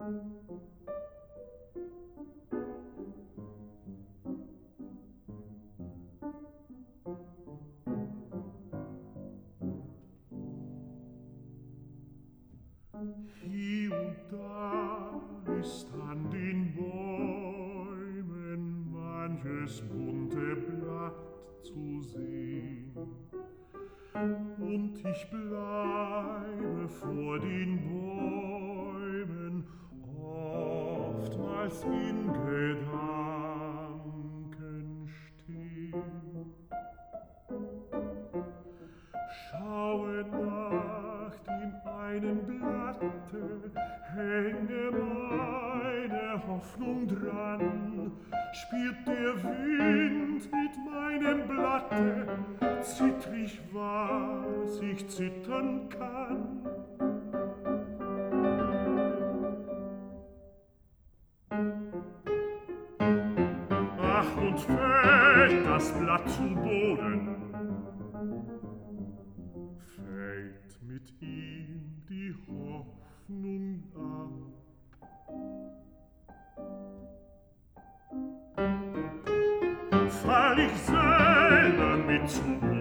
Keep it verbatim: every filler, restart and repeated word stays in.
Hier und da ist an den Bäumen manches bunte Blatt zu sehen. Und ich bleibe vor den Bäumen oftmals in Gedanken stehen. Schaue nach dem einen Blatte, hänge meine Hoffnung dran. Spielt der Wind mit meinem Blatte, zittrig, was ich zittern kann. Ach, und fällt das Blatt zu Boden, fällt mit ihm die Hoffnung ab. Fall ich selber mit zu